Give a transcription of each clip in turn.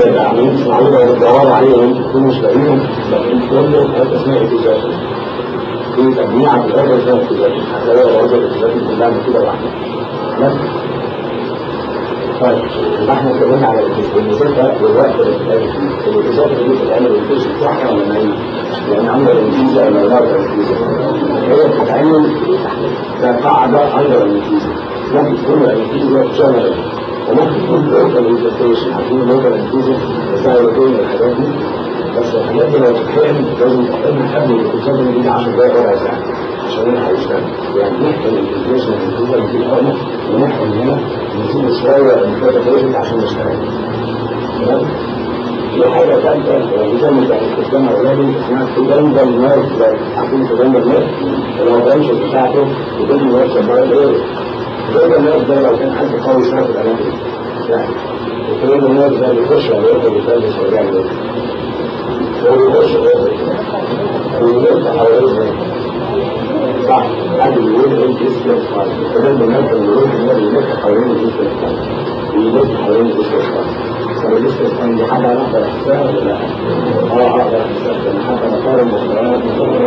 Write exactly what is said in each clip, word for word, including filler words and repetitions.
اللي عاملين تسمعونا وتدوروا عليه وانتوا تكونوا مش لاقيين، لكن كله حاجه اسمها اتجاه. في تجميع في الارض اسمها اتجاه، هتلاقيها برضه الاتجاه كلها كده لوحدها. طيب احنا اتكلمنا على الاتجاه ده والوقت اللي بتتقابل فيه، الاتجاه اللي بتتعمل الانفيزيا صح ولا نايم؟ لان عندنا الانفيزيا ولا لا الانفيزيا؟ هي بتتعمل كقاعده اندر الانفيزيا، ممكن تكون الانفيزيا جنرال وممكن تكون لوكال انفستيشن، عارفين لوكال انفيزيا ازاي يكون الحاجات دي، بس الحاجات دي لو بتتعمل لازم تتعمل قبل الاتجاه اللي بيجي عشر دقايق ربع ساعه عشان يلحق يشتغل، يعني نحكي الانفستيشن الانفيزيا اللي بتيجي هنا ونحكي هنا نزيد شويه الكاتابوليزم عشان نشتغل. في حاجة ثالثة بتعمل يعني استخدام أولادي اسمها تجنبل نيرف لايت، عارفين تجنبل نيرف؟ لو البنش بتاعته تجنبل نيرف شغال غيره. تجنبل نيرف ده لو كان حد قوي شوية في الأماكن يعني التجنبل نيرف ده بيخش على الوقت اللي كان شغال غيره. هو بيخش ويلف حوالين صح، حد بيقول ايه الجسم فايل، التجنبل نيرف اللي بيقول إنه بيلف حوالين الجسم فايل، بيلف حوالين الجسم فايل. فالجسم كان دي حاجة أنا أقدر أحسها ولا لا؟ أه أقدر أحسها، لأن حتى مقارن مقارنات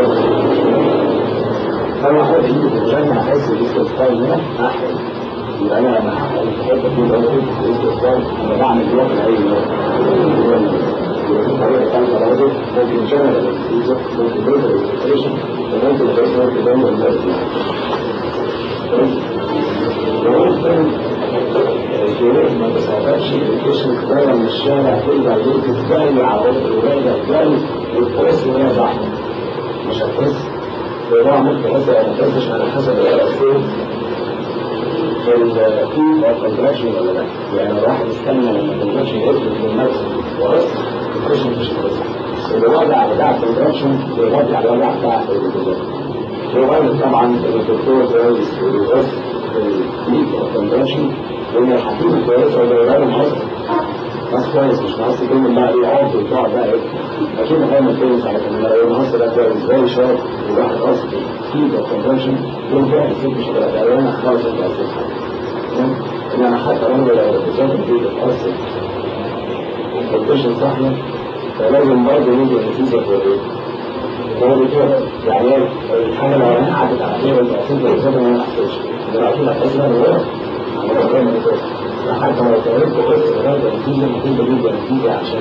فأنا أحب إيدي في الجنة أحس الجسم ستايل هنا أحسن. يبقى أنا لما أحب أكون أقول الجسم ستايل أنا بعمل بلوك لأي نوع. طريقة ثالثة برضه ممكن جنرال أنستيزيا، ممكن لوكال أنستيزيشن، وممكن غير تدمر الناس. الجنود ما تصابش الجسم بره من الشارع ترجع البيت الثاني على الولاده الثاني وتحس ان هي صح مش هتحس طبعا ممكن تحس او ما تحسش على حسب الاسئله في الفيل او كونتراكشن ولا لا. يعني لو واحد استنى لما الكونتراكشن يثبت من نفسه وبس الكونتراكشن مش هتحس. الوضع بتاع الكونتراكشن بيغطي على الوضع بتاع الكونتراكشن. وغالب طبعا الدكتور كويس بيبص في الفيل او كونتراكشن لأن الحكيمة كويسة ودوران الحصر ناس كويس مش ناس كلمة بقى ايه عارف وبتاع بقى ايه أكيد هيعمل كويس على كلمة لو الحصر ده كويس زي شاب وواحد قصد فيه بالكونفرشن يوم كده الست مش هتبقى دورانة خالص انت قصد حاجة إنما حتى لو الاتجاه فيه بتأثر الكونفرشن صحيح فلازم برضه يجي النتيجة في ايه؟ هو بيتوقع يعني الحاجة لو أنا قعدت على خير وانت أصيب الاتجاه ما يحصلش ده أكيد هتحس إنها حتى لو تعرفت بس هذا النتيجة مهمة جدا نتيجة عشان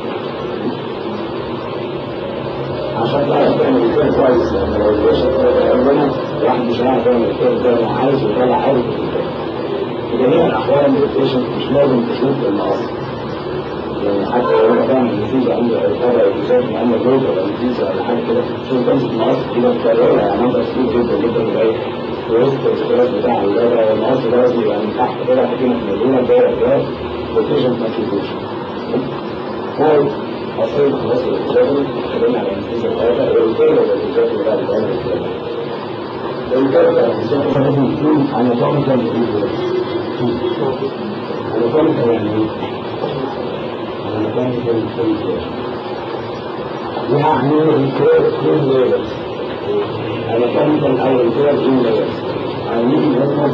عشان تعرف تعمل الكلام كويس لأن لو البشر عندنا واحد مش عارف يعمل الكلام زي ما عايز وطلع عارف في جميع الأحوال البيشنت مش لازم تشوف المقص يعني حتى لو أنا بعمل نتيجة عندي عقابة إجازات من عمل روضة ولا نتيجة ولا حاجة كده شوف تمسك مقص كده مكررة يعني أنت كتير جدا جدا جدا وسط الاشتراك بتاع الولاده والمقص ده لازم يبقى من تحت كده حاطين في المدينه الدايره الجايه والبيشنت ما تشوفوش. هو اصلا خلاص الجبل اتكلمنا على الانفيزيا الثلاثه والكيرف والانفيزيا اللي بعد العمر الثلاثه. الكيرف والانفيزيا لازم يكون اناتوميكال اناتوميكال يعني ايه؟ اناتوميكال يعني الكيرف كل ليفلز اناتوميكال او الكيرف ان ليفلز عاملين هم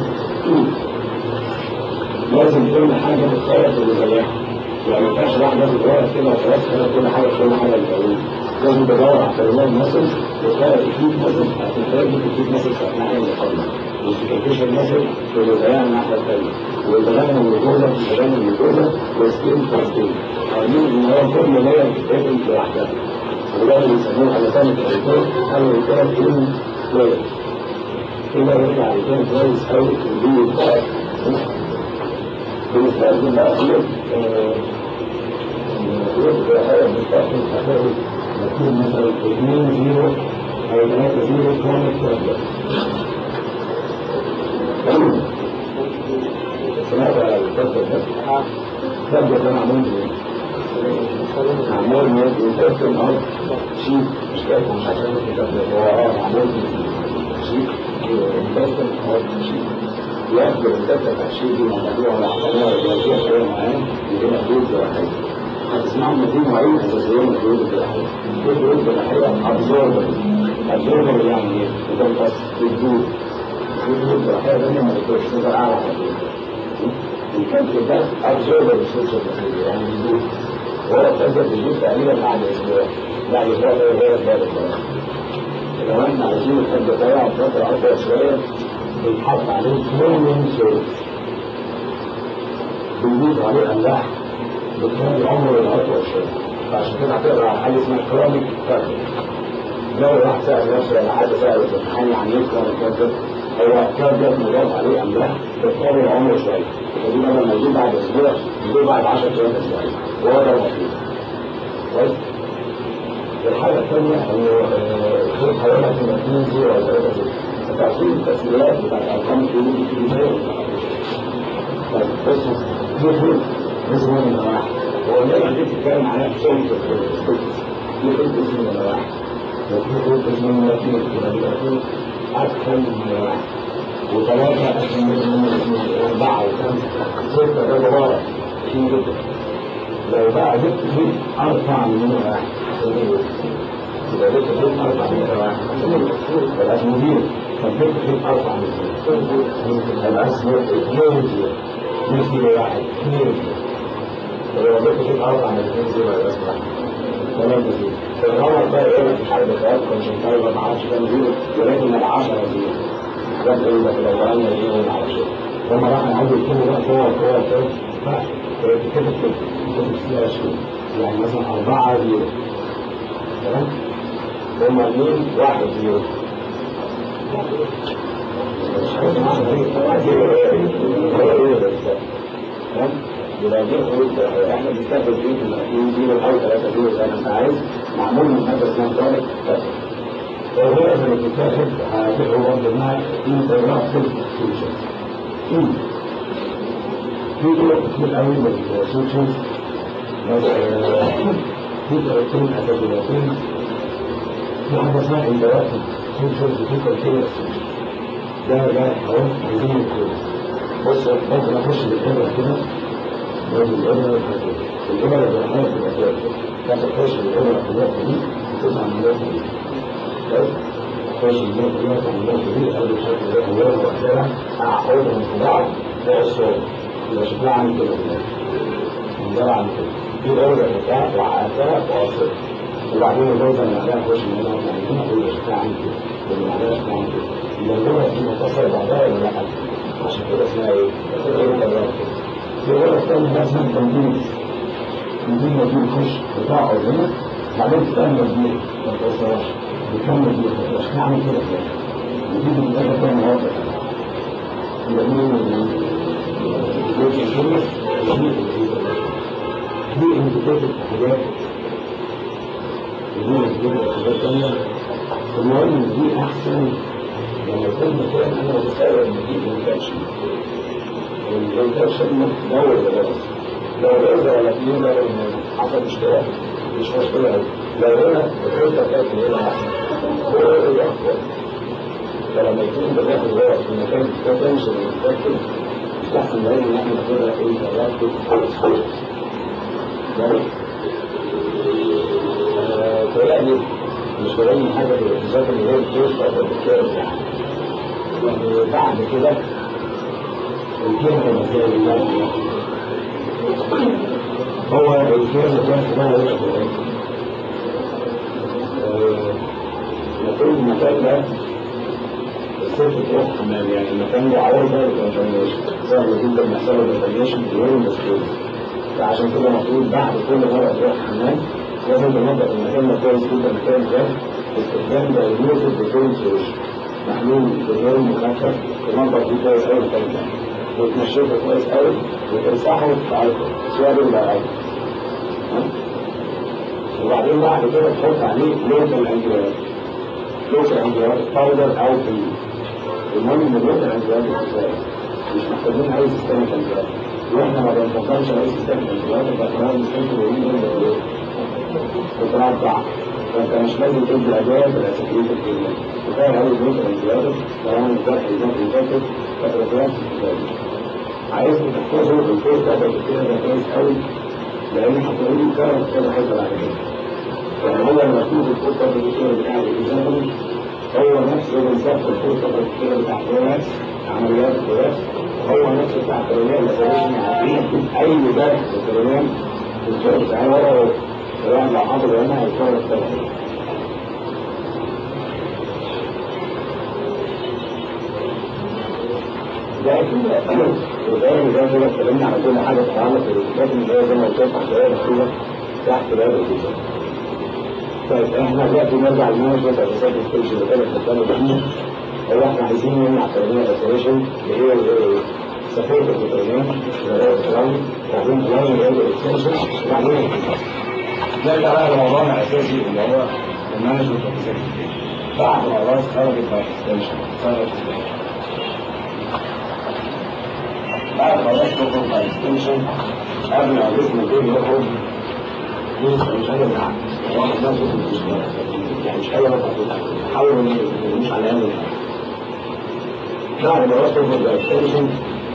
لازم كل حاجة تتخيط اللي زيها يعني ما فيهاش واحدة تتغير كده وخلاص كده كل حاجة كل حاجة اللي لازم تدور على كلمات مسل وتخيط الفيد مسل هتتخيط الفيد مسل في الناحية المقابلة والسكرتيشن مسل اللي زيها من الناحية الثانية والبغانة المجوزة البغانة المجوزة والسكين فاستين عاملين ان هو كل لاير بتتاكل لوحدها وده اللي بيسموه اناتوميك الكيرف او الكيرف ان لاير كده يرجع يكون كويس قوي ودي بنستخدم بقى خيط خيط بحاجة بنستخدم حاجة مكتوب مثلا اثنين زيرو أو ثلاثة زيرو كام الكلام سمعت على الكتاب ده؟ الكتاب ده كان معمول ايه؟ معمول من الكتاب النهارده شيك مش كاتب مش عشان الكتاب ده هو اه معمول شيك الكتاب النهارده شيك يأخذ الدكتة تحشيدي موضوع العقلية والوزية شوية معين يجب مجهود جراحية هتسمعوا مجهود معين أساسيين مجهود الجراحية مجهود الجراحية أبزوربر أبزوربر يعني إيه؟ إذا بس مجهود مجهود الجراحية ده ما يكونش نظر أعلى حاجة الكتف ده أبزوربر بسوشيال يعني مجهود وهو الكاس ده بيجيب تقريبا بعد اسبوع بعد اسبوع ده غير ذلك. لو احنا عايزين الكاس ده يقعد فتره اطول شويه بيتحط عليه كلورين سولت، بنضيف عليه املاح بتخلي عمره الاطول شويه. فعشان كده هتقرا على حاجه اسمها كرونيك كارد. لو واحد سأل نفسه ولا حد سأل في الامتحان يعني ايه كرونيك كارد؟ هو كارد مضاف عليه املاح بتطول عمره شويه. ودي بدل ما يجيب بعد اسبوع يجيب بعد عشرة ايام اسبوعين، وهو ده المطلوب. كويس؟ الحاجه الثانيه انه الخيط هيقول في اثنين زيرو ولا ثلاثة زيرو. تعطيل التسجيلات بتاعت ارقام الكيلو دي زيرو. طيب بصوا دي خيط اسمه نمره واحد. هو اللي انا بتتكلم عليها في شغل في خيط اسمه نمره واحد. وفي خيط اسمه نمره اثنين. يبقى الاثنين ادخل من نمره واحد. وثلاثه اسمه اسمه اربعه وخمسه سته ده مبارك كتير جدا. لو بقى جبت خيط ارفع من نمره واحد يبقى جبت خيط ارفع من نمره واحد يبقى اسمه زيرو. طب جبت خيط ارفع من زيرو يبقى اسمه اثنين زيرو. مش زيرو واحد اثنين زيرو. لو جبت خيط ارفع من اثنين زيرو يبقى اسمه واحد. ثلاثه زيرو. فالغلط بقى يقول لك مش عارف بتاعت كونسنتايفر ما اعرفش كام زيرو ولكن ال عشرة زيرو. ده بيقول لك لو ثمانية زيرو ما اعرفش. هم راحوا يعدوا يكتبوا بقى قوه قوه قوه. لا كده كده كده سلاش يعني مثلا أربعة زيرو. تمام؟ هم اثنين واحد زيرو. مش عارف واحد زيرو هو ايه ده بالظبط. تمام؟ يبقى دي الخروج ده احنا بنستخدم فيه اثنين زيرو او ثلاثة زيرو زي ما انت عايز معمول من ماده اسمها كرونيك كارد. وهو اللي بتتاخد هتبقى برضه انها انترابتيف سوتشرز. في طرق كتير قوي للسوتشرز بس في طريقتين اساسيتين. في حاجه اسمها انترابتيف سوتشرز وفي كونتينوس سوتشرز. ده ده اهو عايزين نقول بص ممكن اخش بالابره كده وادي الابره الابره الجراحيه بتبقى كده تاخد تخش بالابره في النقطه دي وتطلع من النقطه دي. كويس؟ تخش النقطه دي وتطلع من النقطه دي اول شكل ده اولها واخرها اعقدهم في بعض فوق الصوت يبقى شكلها عامل كده منظرها عامل كده. في الابره بتاعت وعقدتها وقصرت وبعدين الجوزه اللي بعدها تخش من هنا وتطلع من هنا ويبقى شكلها عامل كده واللي بعدها شكلها عامل كده. يبقى الجوزه دي متصله بعضها ولا لا؟ عشان كده اسمها ايه؟ في ورقة تانية بقى اسمها كونتينوس. كونتينوس دي بتخش بتقعد هنا بعدين تكمل دي ما توصلهاش بتكمل دي ما تبقاش تعمل كده كده وتيجي من الآخر تاني واضح. يبقى دي كونتينوس دي انديكيتد حاجات ودي انديكيتد حاجات تانية. المهم ان دي احسن لما يكون مكان انا بستوعب ان دي انفكشن. والانفكشن دور الغاز لو غاز ولا اثنين لو حصل اشتراك مش مشكله قوي. لو هنا الخطه كانت هنا احسن هو اللي اقوى. فلما يكون بناخد غاز في مكان بوتنشال انفكشن يستحسن دايما ان احنا ناخدها ايه تركب على السوشيال. تلاقي مش بلاقي حاجه في الاقتصاد اللي هي بتوصل بالكامل يعني. يعني بعد كده الكلمة المثال اللي هو الكلمة الثالث ده هو الشغل. يكون المكان ده الست تروح حمام يعني المكان ده عوضة للكونتامينيشن سهل جدا بيحصل له كونتامينيشن بدون مشكلة. فعشان كده المفروض بعد كل مرة تروح حمام لازم تنظف المكان ده كويس جدا. المكان ده باستخدام دايلوتد بترول سوليوشن محلول بترول مخفف تنظف فيه كويس قوي المكان ده وتنشفه كويس قوي وتمسحه وتتعالجه سواد البعاد. وبعدين بعد كده تحط عليه لوكال انتيبيوتيك لوكال انتيبيوتيك باودر او كريم. المهم ان اللوكال انتيبيوتيك مش محتاجين اي سيستم انتيبيوتيك واحنا ما بنفكرش اي سيستم انتيبيوتيك بس احنا بنستخدم ايه القطاع بتاعها. فانت مش لازم تدي ادويه بالاساسيات الكيمياء كفايه قوي لوكال انتيبيوتيك طالما الذبح يذبح يذبح فترات عايزكم تحفظوا الكورس ده بالكتير كويس قوي لان هتقولوا كام كذا حته بعد كده. يعني هو المفروض الكورس ده بالكتير بتاع الاكزامبل هو نفسه بالظبط الكورس ده بالكتير بتاع الكلاس عمليات الكلاس هو نفسه بتاع الكولونيال لازاليشن. عارفين اي جرح في الكولونيال بالظبط يعني هو الواحد لو حافظ هنا هيضطر التلاتة. لكن وزي ما كده اتكلمنا على كل حاجه تتعلق بالإثبات اللي هي زي ما قلت لك تحت مكتوبه تحت باب الإثبات. طيب احنا دلوقتي نرجع للمانجمنت اساسات الستيج اللي كانت بتتكلم فيه. هو احنا عايزين نمنع تنميه الايزوليشن اللي هي سبورت البروتينات وبعدين بلان اللي هي الاكستنشن وبعدين نرجع بقى لموضوعنا الاساسي اللي هو المانجمنت اساسات الستيج. بعد ما الراس خرجت باي اكستنشن خرجت بعد ما الراس تخرج باي اكستنشن قبل ما الجسم يكون يخرج مش حاجه بالعقل واحد ناس يعني مش حاجه حاول مش على الاقل بعد ما وصلوا بالاكستنشن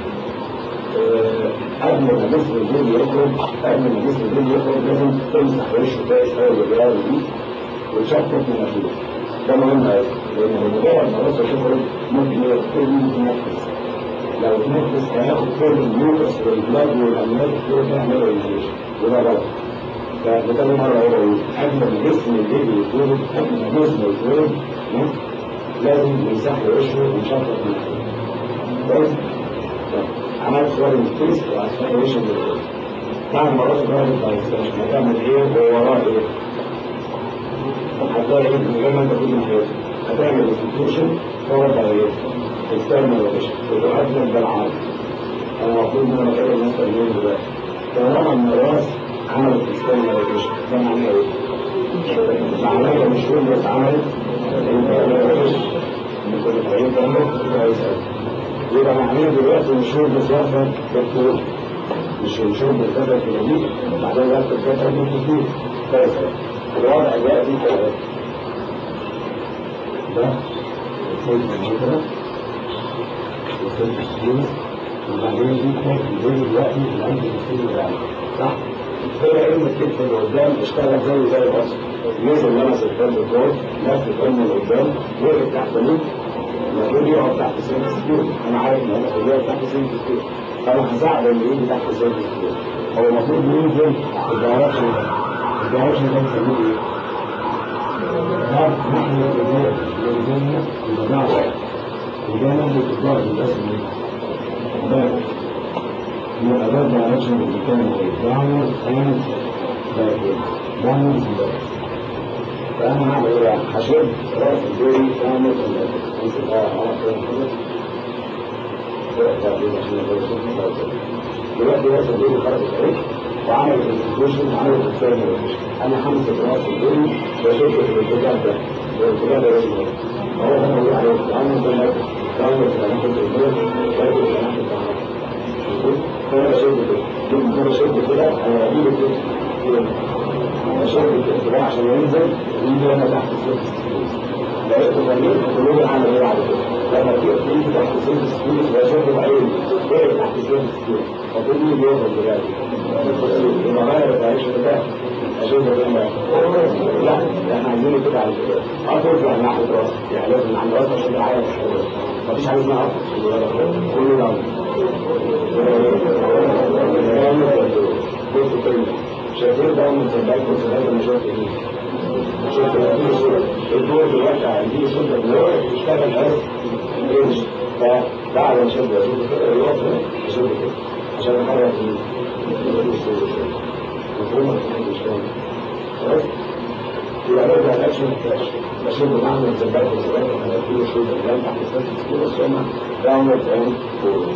قبل ما الجسم الجلدي يخرج قبل ما الجسم الجلدي يخرج لازم تمسح وشه كويس قوي بالرياضه دي وتشفط مناخيره. ده مهم قوي لان مجرد ما الراسه تخرج ممكن يبتدي يتنفس. لو تنفس هياخد كل النفس والبلاد والاملاك كلها تعمل انفليشن وده غلط. فبتاني مرة أقول قبل ما الجسم الجلدي يتولد قبل ما الجسم يتولد لازم يمسح وشه ويشفط مناخيره. كويس؟ عملت صور الفيس وعشان وش الجلد. بعد ما راسه ضربت على الاكستنشن هتعمل ايه ووراه ايه؟ هتلاقي ايه من غير ما انت تقول محيط هتعمل انستيتيوشن فورد على ايه؟ اكسترنال روتيشن وتقدم بالعرض. انا المفروض ان انا بكلم الناس اليوم دلوقتي. طالما ان الراس عملت اكسترنال روتيشن ده معناه ايه؟ معناه مش كل الناس عملت روتيشن. ان كل الطريق تعمل كويس قوي. يبقى معناه دلوقتي مش هو بزيادة بالطول مش مشهور بالفترة في الجديد وبعدين وقت الفترة في الجديد كويس الوضع ده دي كده ده السيد المنظرة والسيد السيد وبعدين دي كانت الجديد دلوقتي اللي عند السيد الرعب صح؟ كده علم الكتف اللي قدام اشتغل زي زي الأصل نزل لمس الفرد الكور لف الفرد اللي قدام وقف تحت مين المفروض يقعد تحت سن السكيور. انا عارف ان انا بيقعد تحت سن السكيور فانا هساعد اللي يجي تحت سن السكيور. هو المفروض ينزل الدايركشن ده الدايركشن ده بنسميه ايه؟ ده ناحية الرجال الرجال الرجال وده ناحية الظهر الرسم ده يبقى ده الدايركشن اللي كان داونورد اند باكورد داونورد باكورد. فأنا هعمل إيه بقى؟ هشد رأس الدوري كامل أمسك بقى على دلوقتي رأس الدوري خرج الطريق وعمل الانستيتيوشن وعمل الاكسترنال روتيشن. أنا همسك رأس الدوري وأشد في الاتجاه ده والاتجاه ده اسمه هو ده اللي عليه عامل زي ما تعمل في ناحية الدوري وتاكل في ناحية الدوري. فأنا بشد كده أنا بشد كده أنا بجيب كده بشد كده عشان ينزل يجي انا تحت السيرفس لقيت الضمير كلهم عمل ايه على كده لما تيجي تيجي تحت السيرفس سكيورز بشد بعين ايه تحت السيرفس سكيورز فكل يجي يوصل دلوقتي يبقى غير الدايركشن ده اشوف ده لا احنا عايزين كده على كده اطول يعني ناحيه راسي يعني لازم عند راسي عشان اعرف مفيش حاجه اسمها اطول كله ده بص كده شايفين بقى من الزباك والزباك اللي شفت ايه شفت هذه الصورة الدور دلوقتي هذه الصورة اللي هو اشتغل بس الرينج فبعد ما شد اشوف كده يقف اشوف كده عشان احرك هذه الصورة مفهومة مش فاهم خلاص يبقى برجع الاكشن الكاش بشوف معنى الزباك والزباك هذه الصورة اللي تحت الصورة الصورة داونورد اند فورورد.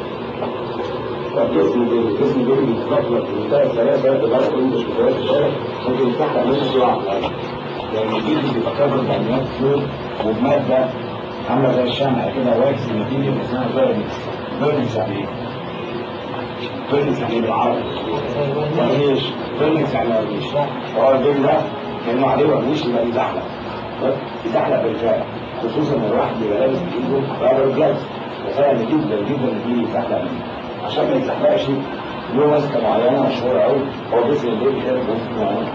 الجسم دي الجسم دي بيتخطط من ثلاث ثلاثة تبقى كل مش بثلاث ثلاثة ممكن يفتح عملية سرعة يعني الجسم بيبقى كفر بأملاك فلويد وبمادة عاملة زي الشمعة كده واكس نتيجة اسمها فيرنكس. فيرنكس يعني ايه؟ فيرنكس يعني بالعربي ورنيش فيرنكس يعني ورنيش هو الجيل ده كأنه عليه ورنيش يبقى يزحلق يزحلق بالفعل خصوصا لو الواحد بيبقى لابس بايده رابر جلاس فسهل جدا جدا ان يزحلق عشان ما يزحلقش له ماسكه معينه مشهوره قوي هو جسم البيبي كده ماسكه معينه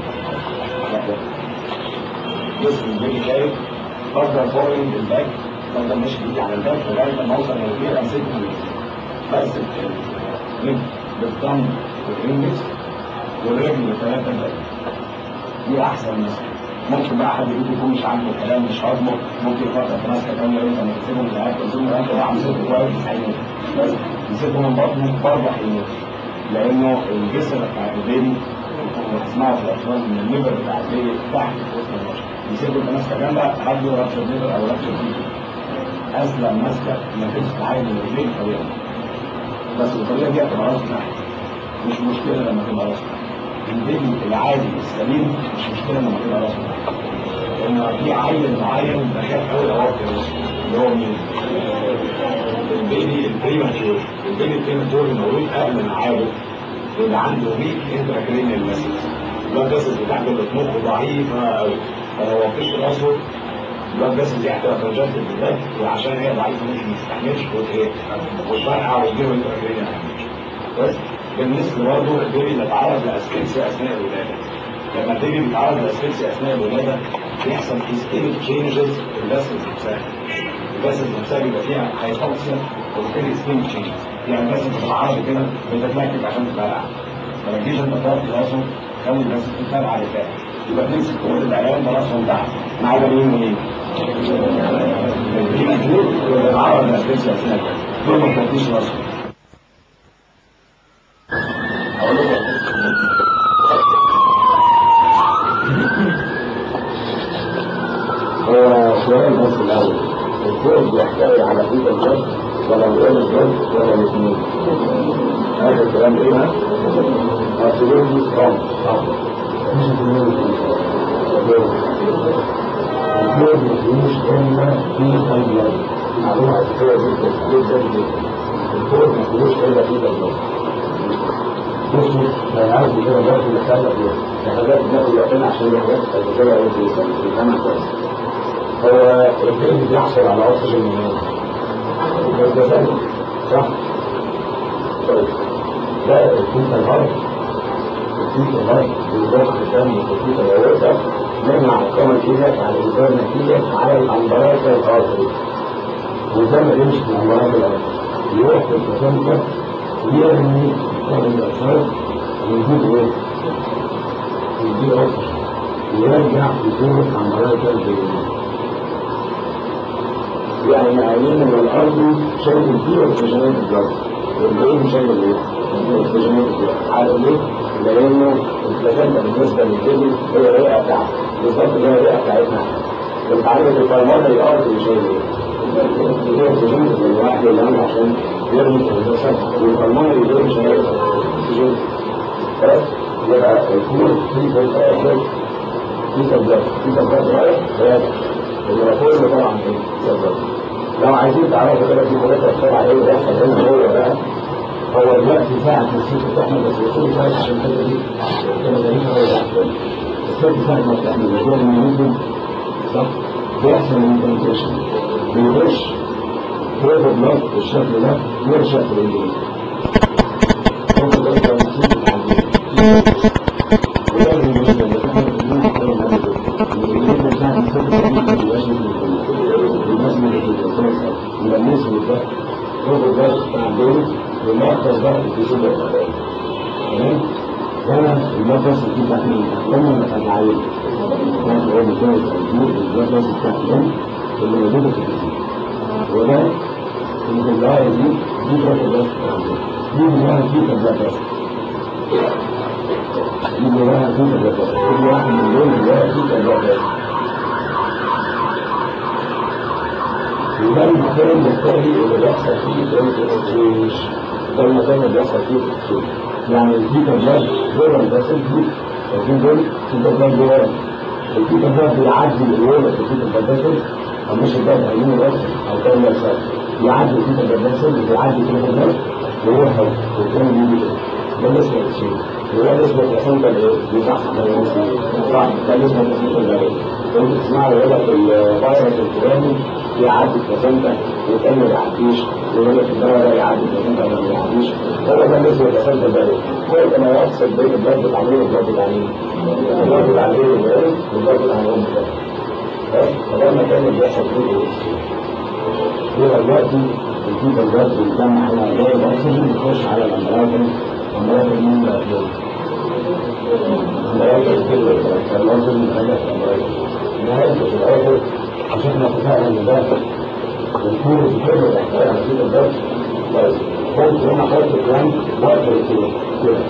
جسم البيبي كده بفضل فوقين بالباك بفضل ماشي بيجي على الباك لغايه ما اوصل للبيبي امسكه بس من بالضم والانجلس والرجل ثلاثة بقى. دي أحسن مثلا. ممكن بقى حد يجي يكون مش عاجبه الكلام مش هضمه، ممكن يفكر في ماسكة تانية وأنت ما تسيبهم في الأكل تزوم أنت وهو عم يسيبه كويس هيموت. بس يسيبه من بطنه برضه هيموت. لأنه الجسر بتاع البيبي وتسمعوا في الأطفال إن الليفر بتاع البيبي تحت في وسط الرشة. يسيبه أنت ماسكة جنبك حد رشة ليفر أو رشة فيجي. أسلم ماسكة ما تمسك عين من الرجلين طبيعي. بس الطريقة دي هتبقى راسك تحت. مش مشكلة لما تبقى راسك تحت. البيبي العادي السليم مش مشكلة لما تبقى راسك تحت. لأن في عين معين بخاف قوي أوقف اللي هو مين؟ البيبي البريماتور. البيبي البريماتور المولود قبل ميعاده يبقى عنده ويك انتراكرينيال ماسلز. البلاد فيسلز بتاعته اللي في مخه ضعيفة قوي. فلو وطيش راسه البلاد فيسلز دي هتبقى كونجكتد بالذات وعشان هي ضعيفة مش مستحملش وتهيئ وتفرقع ويجيله انتراكرينيال كويس؟ بالنسبة برضه البيبي اللي اتعرض لأسفكسيا أثناء الولادة. لما البيبي بيتعرض لأسفكسيا أثناء الولادة بيحصل هيستيريك تشينجز في الفاسلز نفسها. الفاسلز نفسها بيبقى فيها هايبوكسيا وبالتالي هيستيريك تشينجز. يعني الفاسلز بتتعرض كده بتتلكك عشان تتفرقع. ما تجيش انت تغطي راسه خلي الفاسلز تتفرقع على الفات. يبقى تمسك كل العيال براسهم تحت. ما عدا مين ومين؟ البيبي دول اللي بيتعرض لأسفكسيا أثناء الولادة. دول ما تغطيش راسهم. هو سؤال بس الأول الفوز يحتوي على فيك الجد ولا الأول الجد ولا الاثنين؟ هذا الكلام إيه ها؟ أصلين دي صعب صعب مش الفوز مش إلا في الجد معلومة أساسية جدا جدا جدا الفوز مش إلا في الجد بصوا لو عايز كده برضه نخلق الحاجات بناخد وقتنا عشان الحاجات الأساسية أو في الجامعة كويس. هو الجسم بيحصل على أكسجين منين؟ من الجسد صح؟ طيب ده الفيتا الهرب الفيتا الهرب بيضخ الدم والفيتا الهرب منع حكام الكيمياء على إنسان نتيجة على الأمبراج الأرضي والدم يمشي في الأمبراج الأرضي يروح في الفيتا يرمي كل الأسفل ويجيب إيه؟ يجيب أكسجين ويرجع يكون أمبراج الأرضي يعني معلومين من الأرض شايف فيه اكسجينات الجو والبعيد شايف ايه؟ اكسجينات الجو عارف ليه؟ لأنه البلازنتا بالنسبة للجبل هي الرئة بتاعته بالظبط زي الرئة بتاعتنا انت عارف الفرمانة الأرض اللي شايف ايه؟ هي اكسجينات من واحد اللي عشان يرمي في الجسد والفرمانة اللي جاي شايف اكسجين بس يبقى الكور في تلقاء في تبلات في تبلات رايح رايح الرسول طبعا ايه؟ لو عايزين تعرفوا كده في ثلاثة بسرعة ايه بيحصل هنا هو بقى هو دلوقتي ساعة الست بتحمل بس الست ساعة عشان كده دي كما دليل هو يحصل الست ساعة ما بتحمل مجموعة من المنزل صح؟ بيحصل الانتنتيشن بيخش فوق البلاط بالشكل ده يرشق في الانجليزي فوق البلاط لو نسيت التعديل وده الانجليزي اللي تحمل في الانجليزي كده الانجليزي بتاعت الست الانجليزي مبيبقاش بالنسبة للكتاب يبقى النسبة ده فوق الضغط بتاع الدول والمركز ده في سوق الأداء تمام؟ ده المركز اللي بتاع الأم الأجعية ده هو مكان الجنود المركز بتاع الأم اللي موجودة في الجسم وده اللي في الظاهر دي دي فوق الضغط بتاع الدول دي بظاهر فيه الضغط دي بظاهر فيه الضغط كل واحد من دول بظاهر فيه الضغط وده المكان الثاني اللي بيحصل فيه التشويش ده المكان اللي بيحصل فيه التشويش يعني الفيتا بلاد جوه الباسل دي الفيتا دول الفيتا بلاد جوه الفيتا بلاد بيعدي الولا في الفيتا بلاد او مش البلاد هيجيبه الرأس او كان يرسل يعدي الفيتا بلاد بيعدي الفيتا بلاد ويروح والتاني بيجي ده ده اسمه التشويش وده اسمه البلاسنتا الايه؟ بيصحصح صح ده اسمه البلاسنتا الايه؟ كنت تسمعوا يقول لك الفيروس الفلاني يعدي البلاسنتا والتاني ما يعديش ويقول لك الدواء ده يعدي البلاسنتا ولا ما يعديش هو ده بالنسبه للبلاسنتا البارد هو ما يقصد بين البلاد بتاع مين والبلاد بتاع مين؟ البلاد بتاع مين والبارد والبلاد بتاع الام بس فده المكان اللي بيحصل فيه الاكسجين هو دلوقتي الفيتا البلاد بيتجمع هنا جاي الاكسجين بيخش على الامراض الامراض المين نهاية في الآخر عشان احنا اتفقنا ان ده الكور الكلمة الاحتوى على كده ده كويس. ممكن هنا احط بلان وقت الكور كده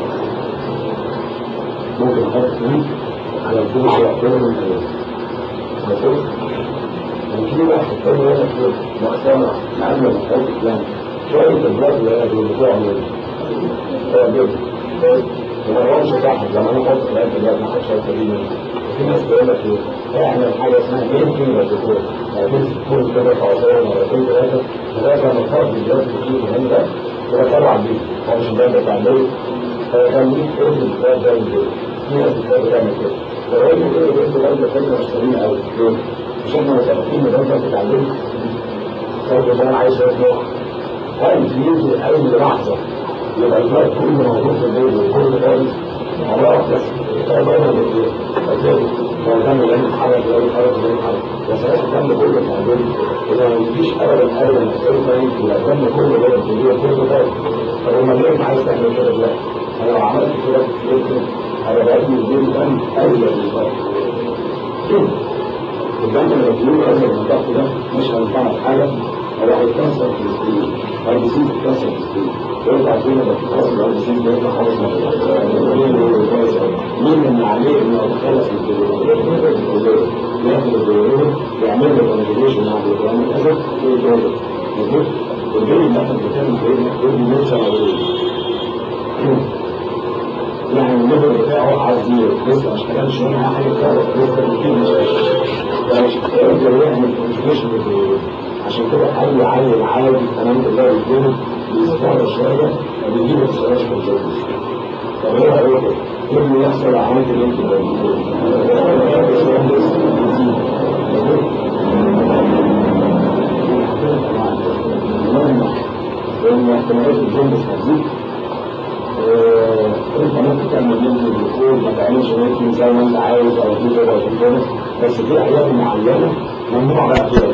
ممكن احط بلان على الكور وقتين من كده وفي واحد تاني يقول لك ايه مقسمة قبل ما تحط بلان شوية البلاد اللي هي بتوع من هو جدا وما هوش صح لما انا احط بلان دلوقتي ما حدش هيستفيد منه. في ناس تقول لك ايه اعمل حاجه اسمها مين كلمه دكتور لكن تكون كده خاصيه مرتين ثلاثه لغايه لما تخرج الجهاز الكتير من انت تبقى طبعا دي هو مش ده تعمله فخليك تقول الكتاب ده ازاي في ناس بتحب تعمل كده لو قلت كده بنت ده فكره مش سليمه قوي ليه؟ مش احنا متفقين ان انت بتتعلم سوف ده انا عايز شويه نوع هل يجي اي لحظه يبقى الكتاب كله موجود في البيت وكله خالص الله بس ده بره بالبيت ازاي؟ هو كان لازم يتحرك لازم يتحرك لازم يتحرك بس هو الدم كله تعبان وما يجيش ابدا ابدا مسؤول ثاني يبقى الدم كله لازم تجيبه كله ده طب هما ليه انت عايز تعمل كده دلوقتي؟ انا لو عملت كده يمكن انا بقدم الدين دم اولى بالضغط الدم اللي بتجيبه اولى بالضغط ده مش هينفعك حاجه هو هيتكسر في السرير او بيزيد يتكسر في السرير يرجع فينا بتتكسر او بيزيد يرجع خالص مين اللي عليه انه يتخلص من الدولار ياخد الدولار يعمل له كونجيشن مع الدولار الاسد ويدور مظبوط والدول اللي احنا بنتكلم فيه دول بنوصل عليه يعني الليفر بتاعه عظيم لسه ما اشتغلش هنا حاجه خالص لسه بيجيب مش يقدر يعمل كونجيشن للدولار عشان كده اي عيل عادي تمام بالله يجيبه بيصفر شويه وبيجيب السراج كونجيشن طب هو ايه ايه اللي يحصل عملت اللي انت لان احتمالات الجنس هتزيد انت ممكن تعمل يمكن الدكتور ما تعملش يمكن زي ما انت عايز او في كده او في كده بس في احيان معينه ممنوع بقى فيها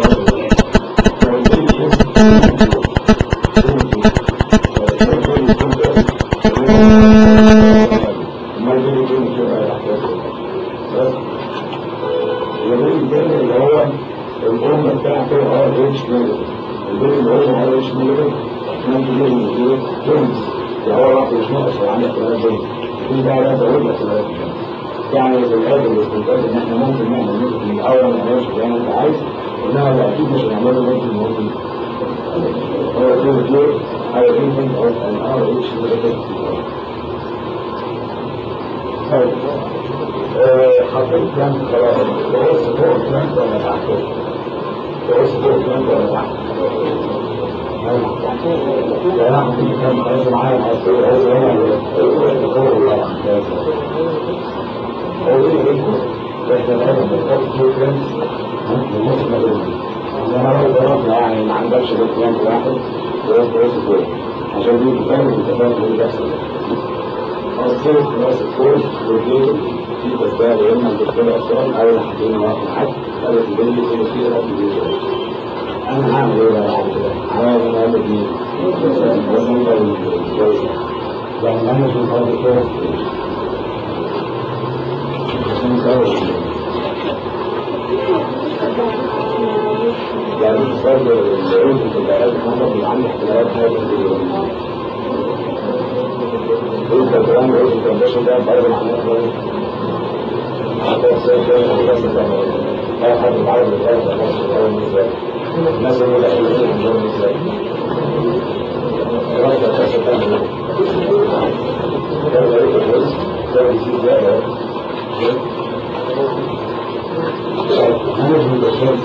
اللي هو الأم بتاعته ار اتش ميلر البيت اللي هو ار اتش ميلر ممكن يجي ايه جونز اللي هو راح مش ناقص وعندك ثلاث جونز في بقى لا بقول لك ثلاث يعني بالقادر الاستنتاج ان احنا ممكن نعمل ممكن من الاول ما نعملش زي ما انت عايز انما ده اكيد مش هنعمله ممكن ممكن هو يكون كيور او يكون ار اتش ميلر حطيت بلانك خلاص تقص فوق بلانك ولا تحت تقص فوق بلانك ولا تحت يعني انا حطيت بلانك خلاص معايا حطيت عايز هنا هو ايه لكم احنا لازم نحط فوق بلانك ونص مدرسة انما لو ضربنا يعني ما عندكش غير بلانك واحد تقص فوق عشان دي بلانك وتفاهم ايه بيحصل قصيت راس الكوش والجيل في تسبيل يا اما الدكتور اصلا او الحكيم واقف معاك قالوا في البنت كده فيها قد انا هعمل ايه بقى بعد كده؟ هعمل اعمل ايه؟ بس انت كويس يعني انا مش مفرد كده يعني مش فرد العلم في البلد المرة اللي عندي احتمالات هذه انت الكلام ده انت الباشا ده برضه معناه كويس حتى السياسة الناس اللي لا حد يتعرض للغاية الناس اللي ازاي الناس اللي لا يجب ان يكون ازاي الغاية الناس اللي تعمل ايه ده غريب كويس ده بيسيب زيادة مانجمنت الشمس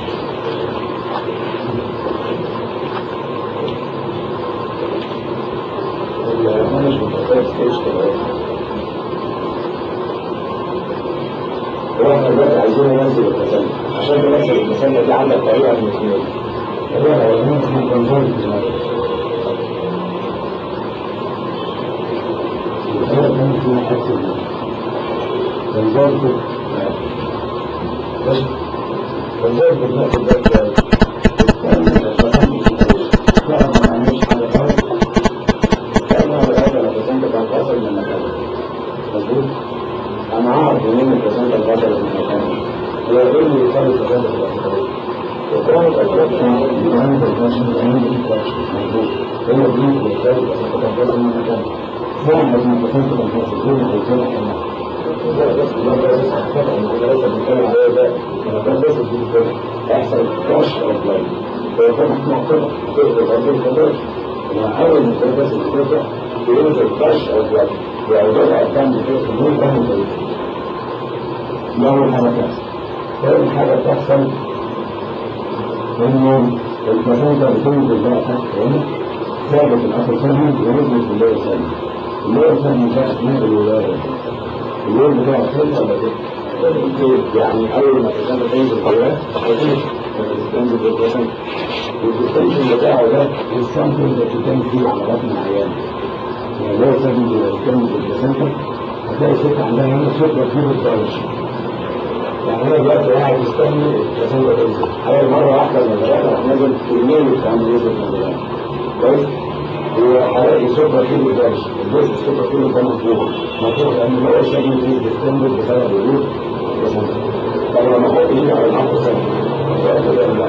المانجمنت الشمس واحنا دلوقتي عايزين ننزل التسلل عشان تنزل التسلل دي عندك طريقه من اثنين الطريقه الاولانيه اسمها كونفرت الطريقه الثانيه اسمها اكسل كونفرت بس كونفرت بنفس الوقت لا ما عملش حاجه خالص استنى لغايه لما التسلل كان فاصل من مكانه يبقى الفاشن يعني الفاشن مظبوط هي دي اللي بتخلي التنفس من مكان واحد من التنفس الفاسدين هيكون احنا بس بس طبعا المدرسه بتتكلم عليها ده انا بس بتقول احسن كراش او بلاي فيكون احنا كده تقدر برضه الكبار انا اول ما بس بتقول بينزل كراش او بلاي وأوجد أرقام بحيث النور ده من بعيد. ده أول حاجة بتحصل. تاني حاجة بتحصل إنه البلاسنتا بتنزل بقى تحت هنا ثابت الأخر سنة ونزل في الليل سنة. الليل سنة ده اسمه الولادة. الليل بتاع السنة ولا كده؟ يعني أول ما البلاسنتا تنزل جواه هتنزل تنزل بالبلاسنتا. والديستنشن بتاعه ده السامبل اللي بتتم فيه على بطن العيان. يعني لو سبب الكلام في البلاسنتا هتلاقي الست عندها هنا شبه كبيرة الدرجة يعني هو دلوقتي قاعد يستني البلاسنتا تنزل حوالي مرة واحدة لما ثلاثة راح نازل كمية الكلام نزل من البلاسنتا كويس؟ وهلاقي شبه كبيرة الدرجة الجزء الشبه كبيرة ده مفهوم مفهوم لأن هو السبب اللي بيستنزل بسبب وجود البلاسنتا طب لما احط ايدي على الحق سنة لا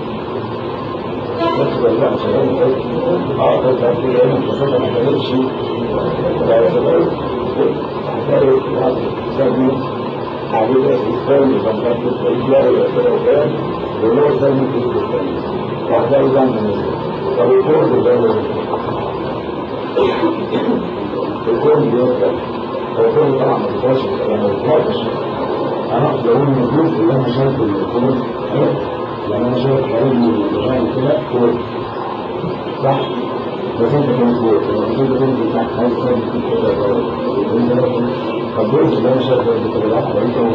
نفس الوضع شغال اه كنت هتقول هنا البلاسنتا ما كانتش هتلاقي بعض السبب عليه استثناء لتنفيذ الإجراء والإجراء ولو سلم في الاستثناء وهتلاقي ده من فالكون ده الكون بيوصل الكون طبعا ما بيقدرش يعني ما بيقدرش انا اقدر اقول ان الجزء اللي انا شايفه من الكون يعني انا شايف حوالي الجمال كده كون صح بس انت كنت فوق انت كنت تحت عايز تعمل كده فالجزء اللي انا شايفه بالطبيعه حواليته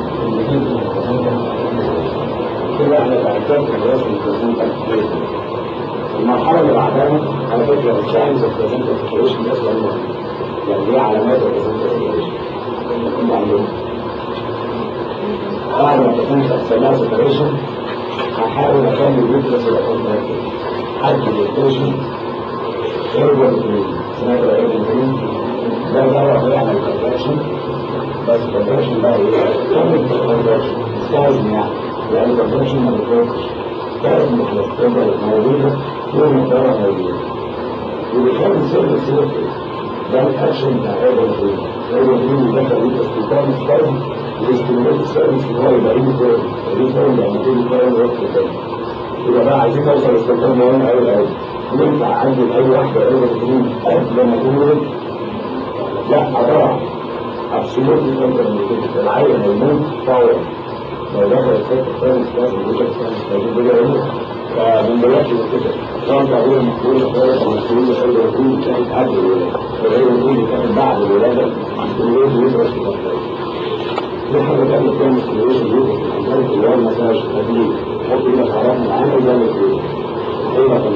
كده احنا تعرفت الرسم البرزنتال المرحله اللي بعدها على فكره الساينز اوف برزنتال سيتويشن ده سؤال مهم يعني ايه علامات البرزنتال سيتويشن؟ بعد ما البرزنتال سيتويشن سيتويشن هحاول اخلي اليوترس يبقى كونتراكتد حد اليوتريشن ايرجر بترين سمعت الايرجر بترين ده دواء بيعمل كونتراكشن بس الكونتراكشن ده ايه؟ كامل كونتراكشن ستازم يعني يعني الكونتراكشن ما بيخلصش ستازم على الستازم الموجوده طول ما الدواء موجود وبيخلي السيرفس سيرفس ده الاكشن بتاع الايرجر بترين الايرجر بترين بيدخل اليوترس في كام ستازم ويستمر السيرفس ان هو يبقى ايه فوق ايه فوق يعني كل كلام وقت تاني يبقى بقى عايزين نوصل لاستخدام مهم قوي قوي ينفع عندي لاي واحده ايرجر بترين قبل ما تولد لا طبعا absolutely كونتر العيل هيموت فورا لو دخل الست الثاني لازم يوجد ثاني لازم فمن دلوقتي كده طبعا تعبير المسؤولية خالص المسؤولية خلال الوكيل كانت قبل الولادة وغير الوكيل كانت بعد الولادة مسؤولية يدرس في الأطفال في حاجة تانية فيها مسؤولية يدرس في الأطفال اللي هو مساج تدريب حط إيدك على رقم العام وده مسؤولية إيه بقى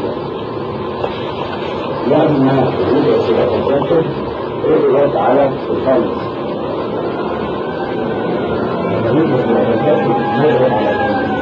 لما يدرس في الأطفال ايه دلوقتي على الخلص يدرس في الأطفال نظر على الخلص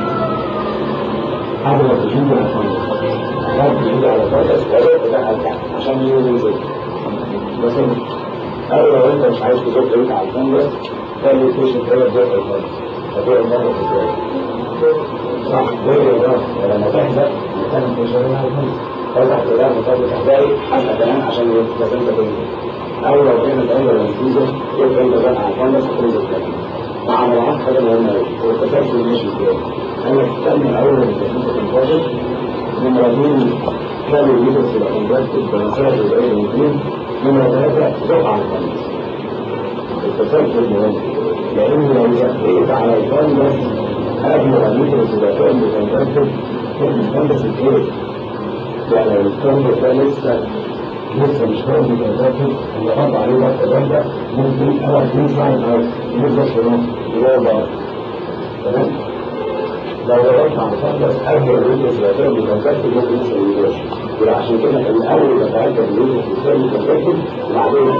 حاجة ما تجيب على الخلص حاجة تجيب على الخلص وزق ده على التحت عشان ينزل بس أول لو أنت مش عايز تزق إيدك على الخلص خلي الكيشن كده تزق الخلص هتبقى المرة في الجاية صح ده ده ولما تحزق مكان الكيشن على الخلص فتح كده مطابق أحبائي حتى كمان عشان يتزن تنزل أو لو كانت أيضا النتيجة يبقى أنت بقى على الخلص هتنزل تاني مع مراعاة حاجة مهمة أوي والتسلسل ماشي إزاي؟ أنا تستنى أول ما تنزل تنفجر نمرة اتنين خلي اليوترس يبقى كونتراكتد بمسافة الأيضا الاثنين نمرة ثلاثة زق على الخلص التسلسل مهم لأن لو زقيت على الخلص قبل ما اليوترس يبقى كونتراكتد الخلص الكيرف يعني الكلام ده لسه لسه مش فاهم متذكر اللي قطع عليه بقى الكلام ده ممكن اول اتنين ساعه او مده شهور اللي هو تمام لو ضغطت على الخلص قبل الريتس يعتبر متذكر ممكن لسه ما يجوش وعشان كده الاول بتاعتك الريتس يصير متذكر وبعدين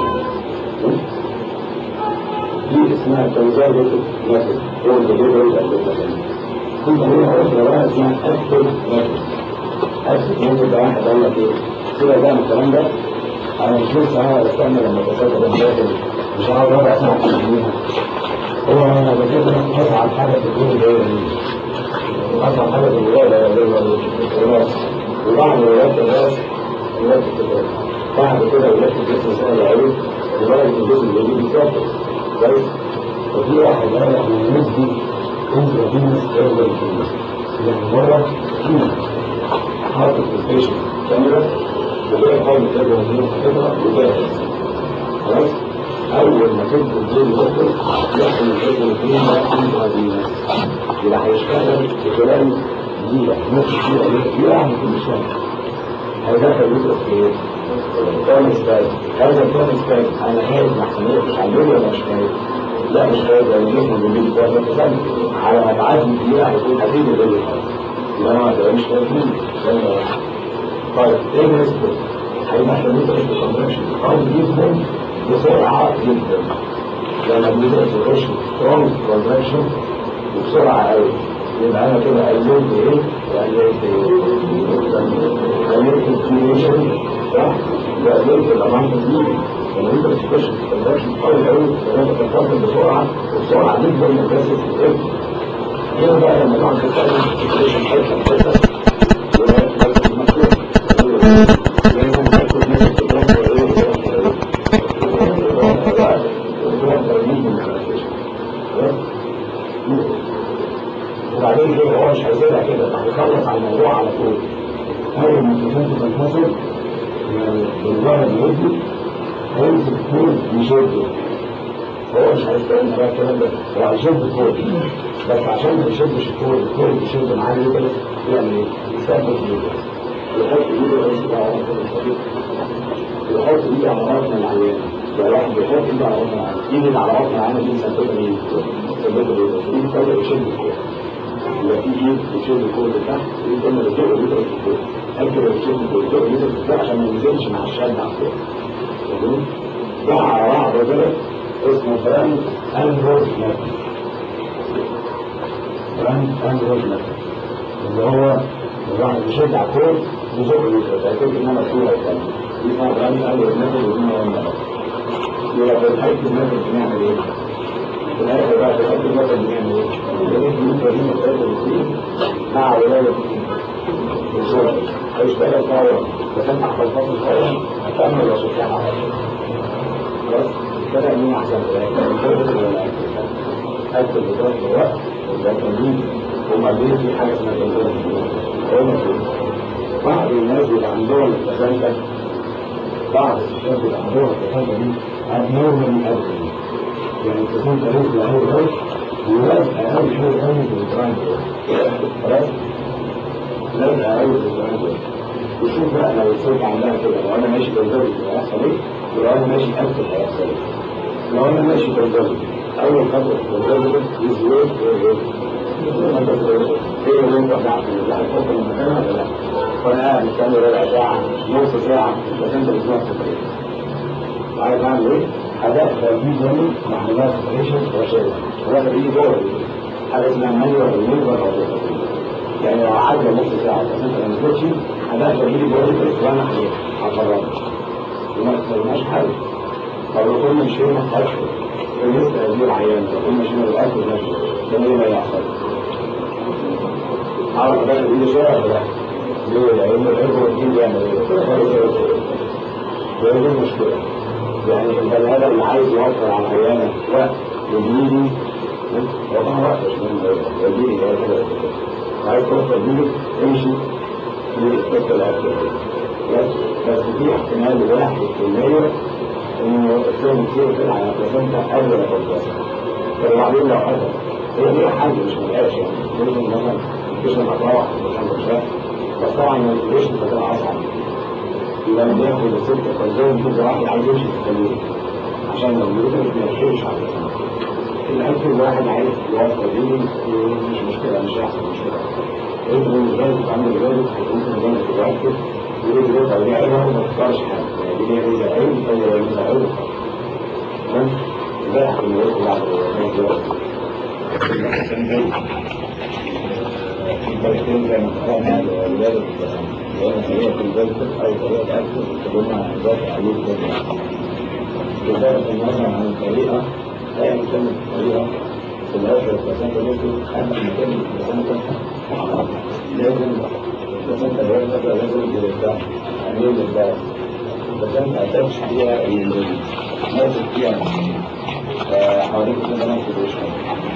دي اسمها كونزرفتيف ميثود هو الدليفري ابلكيشن في طريقه اخرى بقى اسمها اكتف ميثود أكتب ممكن ده واحد قال لك إيه؟ كده ده الكلام ده أنا مش لسه هقعد أستنى لما تسافر الداخل مش هقعد ربع ساعة تسميها هو أنا بكده أصعب حاجة في الدنيا ده أصلا حاجة في الولادة الراس، وبعد ولادة الراس ولادة الكتاب، بعد كده ولادة الجسم سهل عليه ولادة الجسم اللي بيتوقف كويس. ففي واحد قال احنا ندي انترافينوس ايرجنتينوس يعني مرة حاطط البيشن كاميرا وكده حاول ايرجنتينوس كاميرا وجاهز خلاص. أول ما تبدأ الجيل يدخل يحصل الايرجنتينوس ده انترافينوس يبقى هيشتغل في خلال دقيقة نص دقيقة يعني كل شوية هيدخل يدرس في ايه؟ التونس بايد. هذا التونس بايد أنا خايف محسنية مش عندهم ولا مش خايف؟ لا مش خايف لأن الجسم الجديد ده متسلم على ما تعدي دقيقة هيكون أكيد الجيل يبقى أنا ما تبقاش خايفين. طيب إيه النسبة؟ هيبقى احنا بندرس في كونتراكشن قوي جدا بسرعة جدا. لما بندرس في سترونج كونتراكشن وبسرعة قوي يبقى أنا كده قللت إيه؟ قللت إيه؟ قللت الكيميشن صح؟ وقللت الأمانت دي لما أنت بتخش في الكونتراكشن قوي قوي لما أنت بتنتظر بسرعة وبسرعة جدا مدرسة الإيه؟ هنا بقى لما تقعد تتكلم في الكيميشن حتة حتة يبقى لازم المطلوب لازم تاخد نفس الكلام في إيه؟ وبعدين كده هو مش هيسيبها كده هيخلص على الموضوع على طول. اول ما الكتاب تنفصل يعني بالظاهر الودي هيمسك الكود يشده. هو مش هيستخدم بقى الكلام ده، هو هيشد الكود بس عشان ما يشدش الكود الكود يشد معاه يقدر يعني يثبت ايده يحط ايده يحط ايده على بطن العيان. لو واحد بيحط ايده على بطن العيان ايده على بطن العيان دي ثبتها ايه؟ ثبتها ايه؟ ايده طالعه يشد الكود يبقى في ايد بتشيل الكود تحت وايد تانية بتزق ويضرب في الكود. اكتر بتشيل الكود بتزق ويضرب في الكود عشان ما ينزلش مع الشد على الكود. تمام؟ ده على بعض كده اسمه براند اندروز ميثود. براند اندروز ميثود اللي هو الواحد بيشد على الكود بيزق ويضرب فاكر انها مشهوره الثانيه. دي اسمها براند اندروز ميثود ودي مهمه. يبقى في الحته الميثود بنعمل ايه؟ في الآخر بقى في حد المثل بنعمل ايه؟ بنعمل مفاهيم الثلاثة الاثنين مع ولاية الشغل هيشتغل فورا بس انت هتخلص فورا هتعمل ولا شكاية على خلاص؟ بدأ مين أحسن الثلاثة ولا أكتب بطرق الوقت وده تنجيب وبعدين في حاجة اسمها تنجيب. بعض الناس بيبقى عندهم التسلسل بعض الشباب بيبقى عندهم التسلسل دي abnormal abdomen يعني تكون طريق لأول غير ويبقى أول شيء أول في الإدران خلاص؟ لازم أول في الإدران وشوف بقى لو الصوت عندها كده لو أنا ماشي بالظبط هيحصل إيه؟ ولو أنا ماشي أكتب هيحصل إيه؟ لو أنا ماشي بالظبط أول خطوة في بالظبط يزوج إيه؟ إيه اللي أنت بتعرف إن ده هتحط من مكانها ولا لأ؟ وأنا قاعد مستني ربع ساعة نص ساعة بس أنت بتروح في الطريق. عايز أعمل إيه؟ حاجات في جميل معلومات سبريشن وشيء وهذا بيجي دور حاجة اسمها مانيوال بالنسبة للوظيفة يعني لو عدى نص ساعة بس انت ما نزلتش حاجات بيجي دور وانا هقرر وما تسويناش حاجة طب لو كنا مشينا الحشر بالنسبة لهذه العيان لو كنا مشينا بالأكل ماشي ده ايه ما يحصل؟ عارف ده بيجي شوية ولا لا؟ ليه؟ لأن الإرجو الدين بيعمل ايه؟ ده دي المشكلة يعني البني آدم اللي عايز يوفر على العيانة وقت يجيلي وطبعا وقت مش مهم يجيلي كده كده عايز توفر يجيلي امشي للسكة الأكل بس في احتمال واحد في المية إنه السيرم كتير كده على بلاسنتا قبل ما تلبسها فبعدين لو حصل هي ليها حل مش ملقاش يعني لازم مثلا مش لما تروح مش هتشاف بس طبعا ما تبقاش بتبقى أصعب يبقى لما ياخد السكة فالزوم كده واحد عايز يمشي في الطريق عشان لو يقدر ما يشيلش على الإنسان. الأكل الواحد عايز يوفر دي مش مشكلة مش هيحصل مشكلة. أنت بالنسبة لك تعمل ذلك أنت بالنسبة لك تتوقف ويقول لك أو دي عيبة وما تختارش حاجة يعني دي ميزة عيب أو دي ميزة عيب تمام؟ ده أحد من الوقت بعد الوقت البرشتين كان مقامة لولادة لأن طريقة الجلسة أو طريقة أكثر يستخدمها ذات عليك جدا كذلك مثلا عن الطريقة أيا كانت الطريقة في الآخر البلاسنتا نزلت خلى مكان البلاسنتا لازم البلاسنتا اللي هي الفترة لازم يبقى أمين للدواء. البلاسنتا أتاتش فيها الممبرين ماسك فيها حوالين كده نفس الوشة.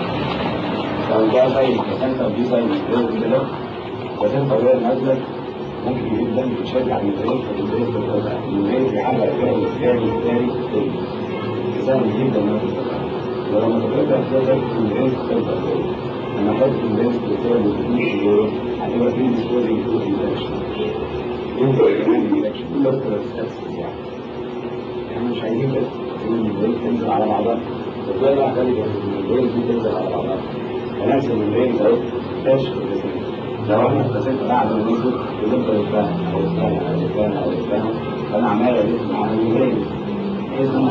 لو ده زي البلاسنتا ودي زي الممبرين كده البلاسنتا وهي نازلة ممكن جدا تشجع الممبرين فالممبرين تتوزع الممبرين بيعلق فيها الثاني الثاني الثاني سهل جدا ما تتوزع. ولما تتوزع تقدر الممبرين تتوزع تاني. لما احط الممبرين تتوزع بتدوش جوه هتبقى فيه ديسبوزنج تو انفكشن. يمكن كمان انفكشن كل وقت بتستفسر يعني. احنا مش عايزين كده الممبرين تنزل على بعضها. وكل واحد قال لي الممبرين دي تنزل على بعضها. ونفس الممبرين ده كاشف لو انا اكتسبت بعد ما نزل بنفضل نتفاهم او نتفاهم او نتفاهم او نتفاهم فانا عمال الف مع الممبرين بحيث ان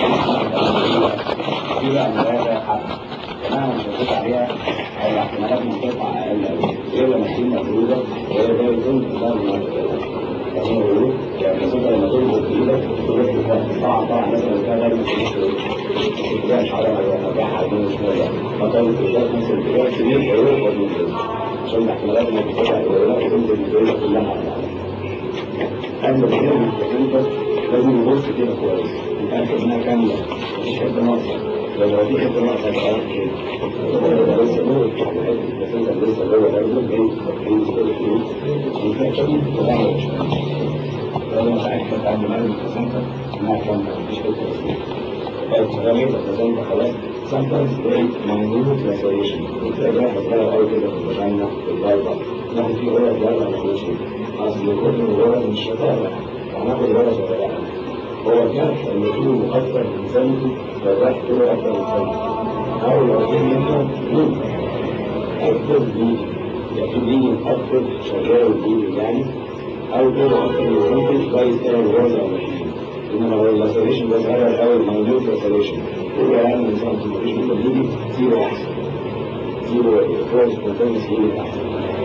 انا دي بقى مراجعه حق كمان انا شديت عليها او احتمالات من تطلع اقل قوي غير لما تكون مفروضه وهي زي الكل تقدر ما يعني بيقولوا يعني مثلا لما تنزل بايدك تلف طبعا طبعا لازم الاتجاه ده مش اتجاه مش على اتجاه عايزين شويه مثلا اتجاه نفس الاتجاه كبير هيروح عشان الاحتمالات اللي بتطلع الولايات تنزل الدنيا كلها على بعضها. قبل ما تعمل البلاسنتا لازم نبص كده كويس نتأكد انها كاملة مفيش حتة ناقصة. لو في حتة ناقصة هتبقى كده. ده لسه جوه حتة البلاسنتا لسه جوه برضه جاي تفكرين كل فلوس انفكشن وضعها مش لازم اتأكد قبل ما اعمل البلاسنتا انها كاملة مفيش حتة ناقصة. طيب شغالين البلاسنتا خلاص sometimes they minute laceration. التجاه هتلاقي قوي كده في الفاجينا في البلبة ناخد فيه ورق بلبة laceration. أصل كل الورق مش شطارة هناخد ورق صغيرة. هو الجرح اللي فيه أكثر من سنتي فالجرح فيه أكثر من سنتي. أو لو في منه ممكن أكثر بليدنج يعني في بليدنج أكثر شغال بليدنج يعني أو كده أكثر من سنتي كويس كده الورق إنما لو اللاسيريشن ده صغير قوي الموجود لاسيريشن كل أقل من سنتي مفيش متبليدي زيرو أحسن زيرو فورس كونتينس هيلينج أحسن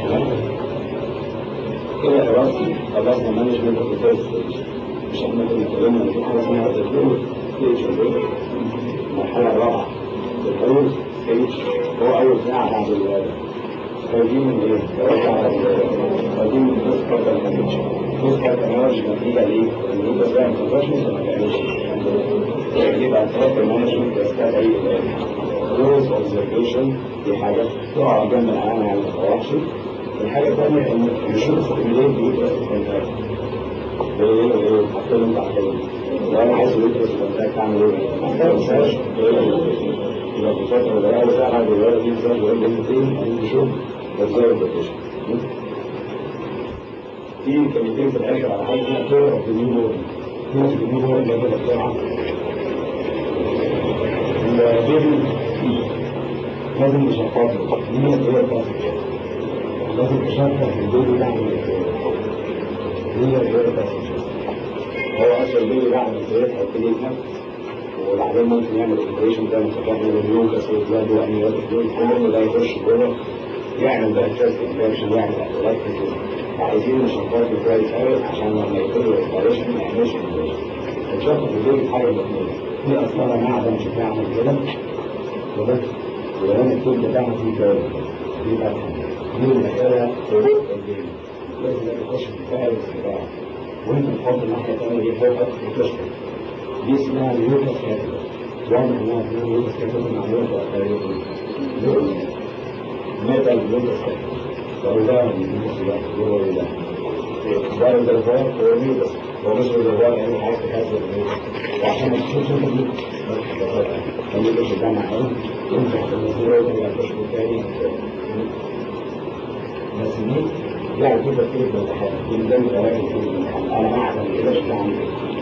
كده خلاص خلصنا مانجمنت اوف ذا فيرست ستيج. مش احنا كنا اتكلمنا ان في حاجه اسمها الفيرست ستيج المرحله الرابعه الفيرست ستيج هو اول ساعه بعد الولاده. خارجين من ايه؟ خارجين من بوست بارتم كونديشن. بوست بارتم مانجمنت نتيجه ليه؟ ان انت سواء ما تنفعش ولا ما تعملش. يبقى البارتم مانجمنت يستدعي اي كلوز اوبزرفيشن دي حاجه تقع جنب العيان يعني ما تروحش. الحاجة الثانية إن نشوف منين بيدرس الكونتاكت. منين منين حتى لو أنت عارفين. لو أنا عايز يدرس الكونتاكت أعمل إيه؟ ما أنساش يبقى في الفترة اللي أول ساعة بعد الولادة دي إزاي يقول لي إنتين عايزين نشوف إزاي الدكتور. في كلمتين في الآخر على حاجة اسمها كور أوف ذا نيو بورن. كور أوف ذا نيو بورن ده كده بسرعة. البيبي لازم نشخصه. مين هي الباسكت؟ لازم تشخص البيبي بعد الولاده. هي غير باسنجرز. هو اصلا البيبي بعد الولاده هيبتدي يتنفس وبعدين ممكن يعمل اوبريشن زي ما اتفقنا باليوكس والبلاد وامنيات الجلد كل ده يخش جوه يعمل بقى تشست انفكشن يعمل اختلاط كده. عايزين نشخصه كويس قوي عشان لما يبتدي الاوبريشن ما يعملش اوبريشن. الشخص البيبي حاجه الاثنين في اصلا معدن شكلها عامل كده وبس ولما الكود بتاعها فيه كده دي بقى دي المسألة فوق البيت لازم تخش في الفارس بتاعك وانت تحط الناحية الثانية دي فوقك وتشتغل. دي اسمها اليوكس كاتب واحد انها اسمها اليوكس كاتب معمولة في أقارب ميتال اليوكس كاتب فهو اليوكس ده هو ده ده الريزرفوار هو اليوكس هو مش ريزرفوار يعني عايز تكسر اليوكس وعشان ما تشوفش اليوكس اليوكس ده معاه يمسح في المسؤولية ويرجع الكشف الثاني بس دي يعني كده كتير بالامتحان دي مدام غلاية كتير بالامتحان انا معدن كده شكلها عامل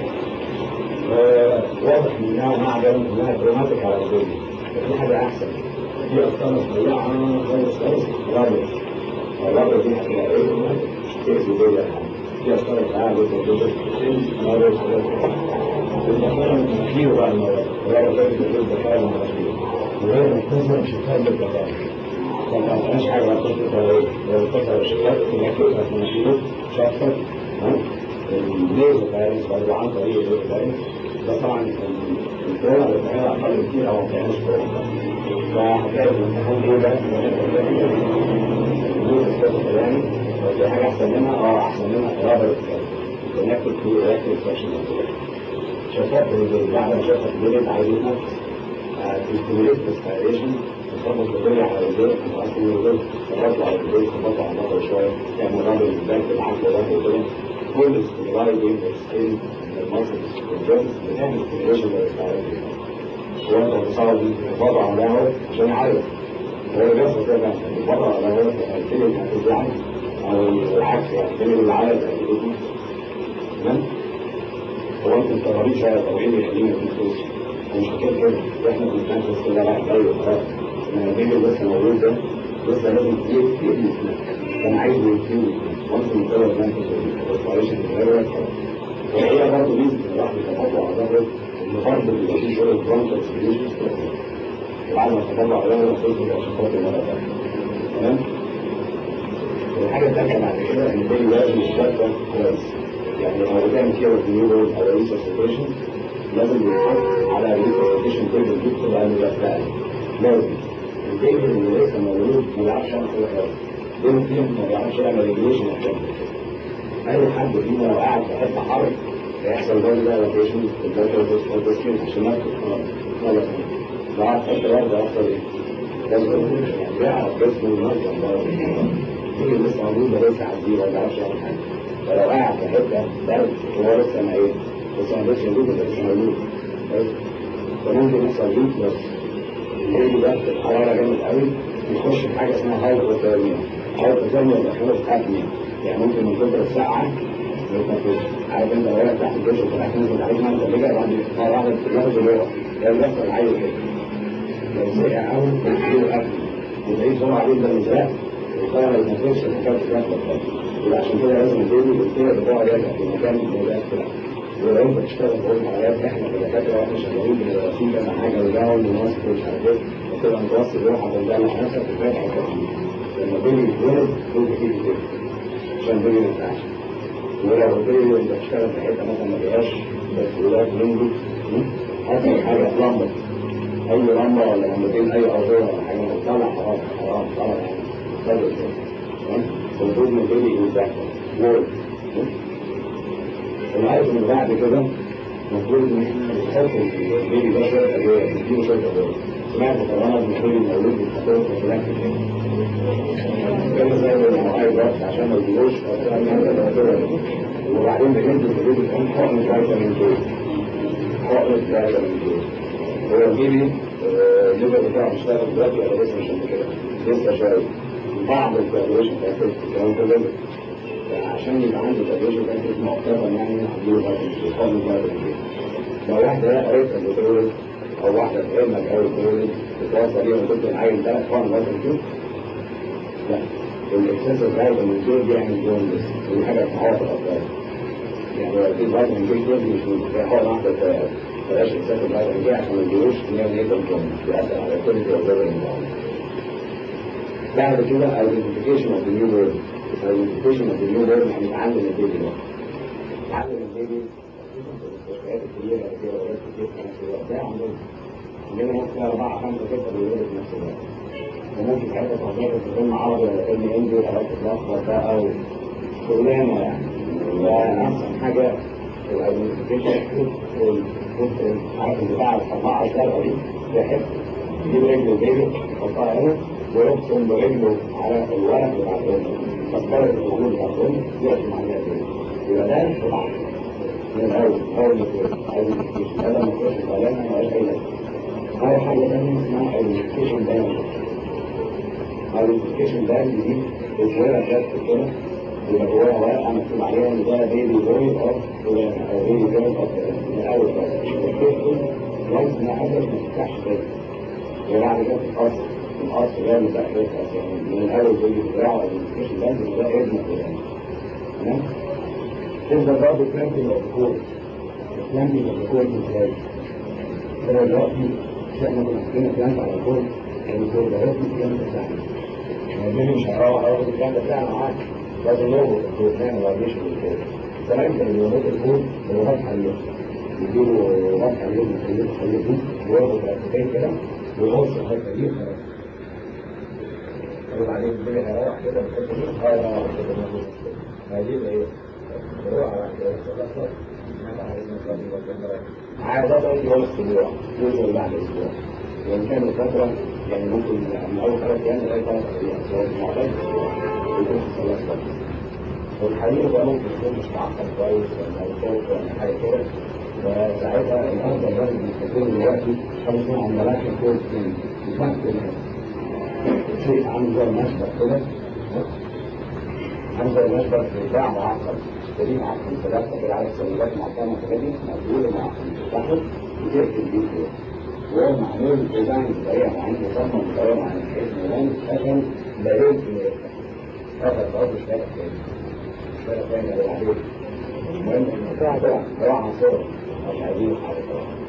كده واضح انها معدن انها كروماتيك على الدنيا ففي حاجة احسن دي اصلا صغيرة خالص خالص رابط الرابط دي هتبقى ايه مش تأذي دولة دي اصلا تعالى جدا جدا رابط والدخلة من تفكير بقى المرض الرابط ده بيجيب الدخلة من تفكير وغير مكتسر شكال بالدخلة فما عندناش حاجة ما تشوف طريق لو اتصل الشباب تنكتها في نشيله شخصك الليزر فارس برضو عن طريق الليزر فارس بس طبعا الكوره اللي بتعملها اقل كتير او ما بتعملش كوره. فهتلاقي في الامتحان ايه ده؟ يعني لو في حاجه احسن منها اه احسن منها قرابه ونكتب في رياكتيف سكشن. شفاف بعد ما شافها في البيت عايزينها تستمرت اسبيريشن تخبط الدنيا على الرجال وأصل الرجال تخبطوا على الرجال تخبطوا على النظر شويه تعمل رابط الباك بالعقل ده وكده كل استمراري بين السكين المصري والجنس بتعمل استمريشن للاسبيريشن. وانت بتصور دي تخبطوا على القهوه عشان يعيط هو بس كده تخبطوا على القهوه هيبتدي الانفجار او العكس يعني يبتدي بالعيط تمام؟ هو انت مستغربين شويه طبيعي يخلينا في الفلوس مش كده كده احنا بنتنفس كده لا جاي خلاص لما البيبي لسه مولود ده لسه لازم يبني كان عايز يبني وانت مطلع تنفس والريسبيريشن الغير وهي برضه ميزه الواحد يتطلع على ظهره ان برضه بيبقى فيه شغل برونكال سكريشن بعد ما تطلع على ظهره تدخل عشان خاطر مره ثانيه تمام؟ الحاجه الثانيه بعد كده ان البيبي لازم يشتغل كويس يعني لو بتعمل كده رينيوبل او ريسبيريشن لازم يتحط على ريسبيريشن تيبل دي لانه ده فعلا لازم البيبي اللي لسه مولود ما بيعرفش يعمل كده خالص بين فيهم ما بيعرفش يعمل ريجوليشن اي حد فينا لو قاعد في حته حر هيحصل برضه ده روتيشن الدكتور عشان نفسه خلاص لو قاعد في حته برضه هيحصل ايه؟ لازم يعني بيعرف جسمه ينظم البيبي اللي لسه مولود ده لسه عزيز ما بيعرفش يعمل حاجه فلو قاعد في حته برد وهو لسه ما ايه؟ لسه ما عندوش وجود ولا لسه مولود فممكن يحصل هيت بس البيبي ده في الحراره جامد قوي يخش في حاجه اسمها هايبوثيرميا هايبوثيرميا دخله في ابنيا يعني ممكن من كتر السقعه ما يتنفسش عارف انت لو واقف تحت الجيش وطلعت نزل عليك نار ثلجه بعد مره واحده تاخد الهواء ده اللي بيحصل عادي كده لو سقع قوي يجيله ابنيا وتلاقيه بسرعه جدا مزرق وطبعا ما يتنفسش الحكايه بتاعته يبقى عشان كده لازم البيبي الكلى بتاعه يرجع في مكان مزاج كده ولو انت بتشتغل في الحالات احنا كدكاتره واحنا شغالين بنرسم كذا حاجه وداون ونص ومش عارف ايه وتبقى متوسط روحك ومدلع نفسك وتراجع التقييم لما البيبي يتولد لازم تيجي كده عشان البيبي ما ينفعش ولو البيبي انت بتشتغل في حته مثلا ما فيهاش تسهيلات منه حصل حاجه لمبه اي لمبه ولا لمبتين اي ارضيه ولا حاجه طلع خلاص خلاص طلع يعني طلع تمام المفروض ان البيبي ينزل وورد العادة من بعد كده المفروض ان احنا نحط البيبي ده شويه ادويه نديله شويه ادويه سمعت طبعا ان البيبي مولود بيتحطوا في الفلاح كان زي المعايد بس عشان ما يجيبوش وبعدين بندي البيبي كمان حقن فيتامين كي حقن فيتامين كي هو البيبي الليفر بتاعه بيشتغل دلوقتي ولا لسه مش قد كده لسه شويه بعض الكوابريشن بتاعت الكلام كله عشان يبقى عنده كوابريشن بتاعت مؤقتا يعني عنده فيتامين كي لو واحده قريت قبل تولد او واحده في علمك قوي تولد بتوصل بيها وتبقى العيل ثلاث حقن فيتامين كي لا الاكسس الفيتامين كي بيعمل جوندس ودي حاجه بتعوض الاطفال يعني لو في فيتامين كي كتير مش في حقن واحده بلاش اكسس الفيتامين كي عشان ما يجيبوش نيو نيتال جوندس بيأثر على كل الوظائف بعد كده الايدنتيفيكيشن اوف ذا نيو بيرن الايدنتيفيكيشن اوف ذا نيو بيرن يعني نتعلم البيبي ده نتعلم البيبي في المستشفيات الكبيره اللي فيها ولاد كتير في نفس الوقت ده عندنا عندنا ممكن اربعه خمسه سته بيولدوا في نفس الوقت وممكن حتى تعتبر في فيلم عربي ولا فيلم هندي ولا تتلخبط بقى او شغلانه يعني واحسن حاجه الايدنتيفيكيشن عارف بتاع الاربعه الزرقاء دي ده حته يجيب رجل البيبي يحطها هنا ويرسم برجله على الورق بتاع الأم مسطرة الدخول بتاع الأم يرسم عليها كده يبقى ده العقل من الأول أول ما تقول أول ما تقول هذا ما تقولش الكلام ما هوش أي لازمة أول حاجة تانية اسمها ايدنتيفيكيشن باند ايدنتيفيكيشن باند دي بتشيلها بلاستيك كده يبقى جواها ورقة مكتوب عليها إن ده بيبي بوي أوف فلان أو بيبي جيرل أوف فلان من الأول خالص وانس ما حدث ما تفتحش تاني وبعد كده تتأثر الأصل ده اللي تحديث أصلا من الأول بيجي بتاعه المكتشف ده ده ابن فلان تمام؟ تبدأ برضه تنتج الأفكار تنتج الأفكار إزاي؟ هو دلوقتي احنا كنا حاطين بلانت على الكود الكود ده هو البلانت بتاعنا يعني مش هروح اخد البلانت بتاعنا معاك لازم نربط الكود نعمل فاليديشن للكود كمان كان بيربط الكود بلغات حالية يجيبوا رفع اليوم يخليه يخليه وياخد ركبتين كده ويغص الحته دي خلاص. وبعدين الدنيا هيروح كده الحته دي هيروح كده ما فيش مشكله. هجيب ايه؟ بروح على كده خلاص. عادة يوم الأسبوع يوم بعد أسبوع وإن كان الفترة يعني ممكن من أول ثلاث أيام لغاية ثلاث أسابيع معتاد يكون في ثلاث فترة والحقيقة ده ممكن يكون مش معقد كويس ولا صوت ولا حاجة كده فساعتها الأفضل لازم يستخدم دلوقتي حاجة اسمها عمليات الكود بتاعت شيء عامل زي المشبك كده عامل زي المشبك بتاع معقد دي معقد ثلاثة كده على السلولات معقدة كده مقبولة معقد تاخد وتقفل بيه كده وهو معمول ديزاين بطريقة معينة مصمم بطريقة معينة بحيث إنه لو اتقفل لا يمكن يفتح قفل برضه شوية تاني شوية تاني اللي عليه المهم إن البتاع ده هو عنصر مش عايزين حاجة